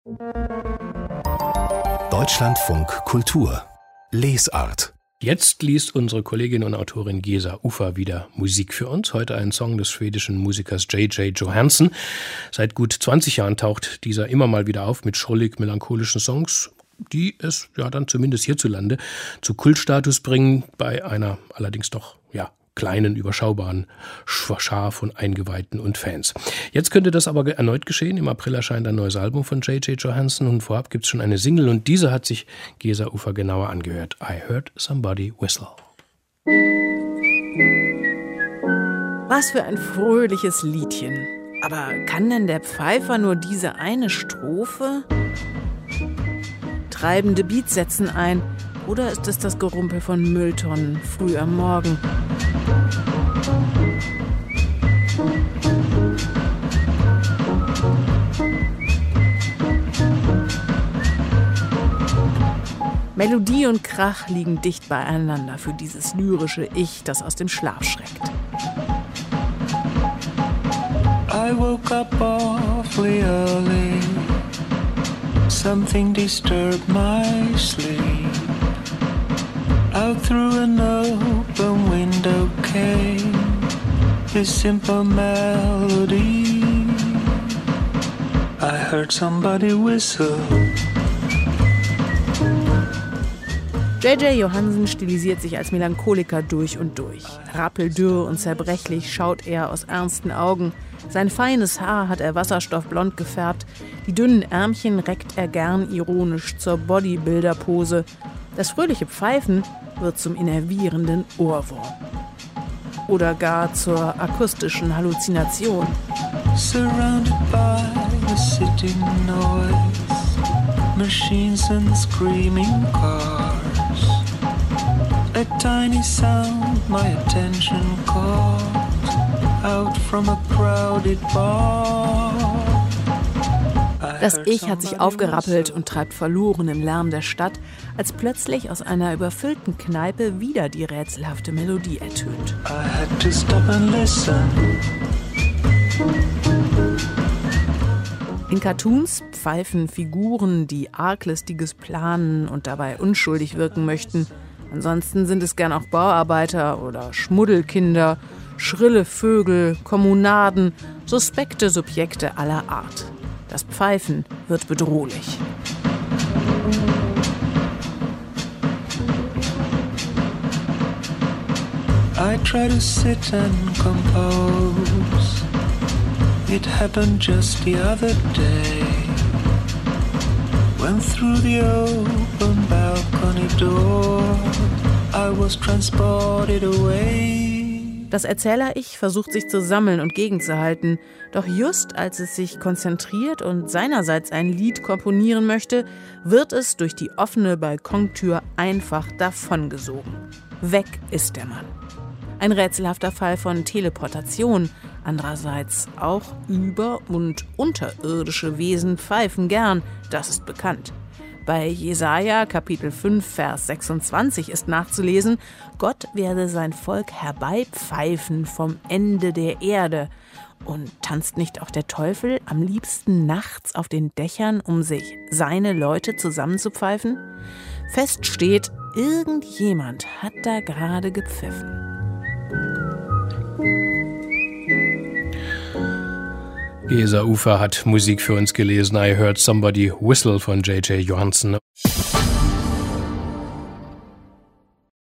Deutschlandfunk Kultur Lesart. Jetzt liest unsere Kollegin und Autorin Gesa Uffer wieder Musik für uns. Heute ein Song des schwedischen Musikers J.J. Johansson. Seit gut 20 Jahren taucht dieser immer mal wieder auf mit schrullig-melancholischen Songs, die es ja dann zumindest hierzulande zu Kultstatus bringen, bei einer allerdings doch kleinen, überschaubaren Schar von Eingeweihten und Fans. Jetzt könnte das aber erneut geschehen. Im April erscheint ein neues Album von J.J. Johansson und vorab gibt es schon eine Single und diese hat sich Gesa Uffer genauer angehört. I Heard Somebody Whistle. Was für ein fröhliches Liedchen. Aber kann denn der Pfeifer nur diese eine Strophe? Treibende Beats setzen ein. Oder ist es das Gerumpel von Mülltonnen früh am Morgen? Melodie und Krach liegen dicht beieinander für dieses lyrische Ich, das aus dem Schlaf schreckt. I woke up awfully early. Something disturbed my sleep. Out through an open window came this simple melody. I heard somebody whistle. J.J. Johansson stilisiert sich als Melancholiker durch und durch. Rappeldürr und zerbrechlich schaut er aus ernsten Augen. Sein feines Haar hat er wasserstoffblond gefärbt. Die dünnen Ärmchen reckt er gern ironisch zur Bodybuilder-Pose. Das fröhliche Pfeifen wird zum innervierenden Ohrwurm. Oder gar zur akustischen Halluzination. Surrounded by the city noise, machines and screaming cars. A tiny sound my attention caught, out from a crowded bar. Das Ich hat sich aufgerappelt und treibt verloren im Lärm der Stadt, als plötzlich aus einer überfüllten Kneipe wieder die rätselhafte Melodie ertönt. I had to stop and listen. In Cartoons pfeifen Figuren, die Arglistiges planen und dabei unschuldig wirken möchten. Ansonsten sind es gern auch Bauarbeiter oder Schmuddelkinder, schrille Vögel, Kommunaden, suspekte Subjekte aller Art. Das Pfeifen wird bedrohlich. I try to sit and compose. It happened just the other day, when through the open balcony door I was transported away. Das Erzähler-Ich versucht sich zu sammeln und gegenzuhalten. Doch just als es sich konzentriert und seinerseits ein Lied komponieren möchte, wird es durch die offene Balkontür einfach davongesogen. Weg ist der Mann. Ein rätselhafter Fall von Teleportation. Andererseits auch über- und unterirdische Wesen pfeifen gern, das ist bekannt. Bei Jesaja, Kapitel 5, Vers 26 ist nachzulesen: Gott werde sein Volk herbeipfeifen vom Ende der Erde. Und tanzt nicht auch der Teufel am liebsten nachts auf den Dächern, um sich seine Leute zusammenzupfeifen? Fest steht, irgendjemand hat da gerade gepfiffen. Gesa Uffer hat Musik für uns gelesen. I Heard Somebody Whistle von J.J. Johansson.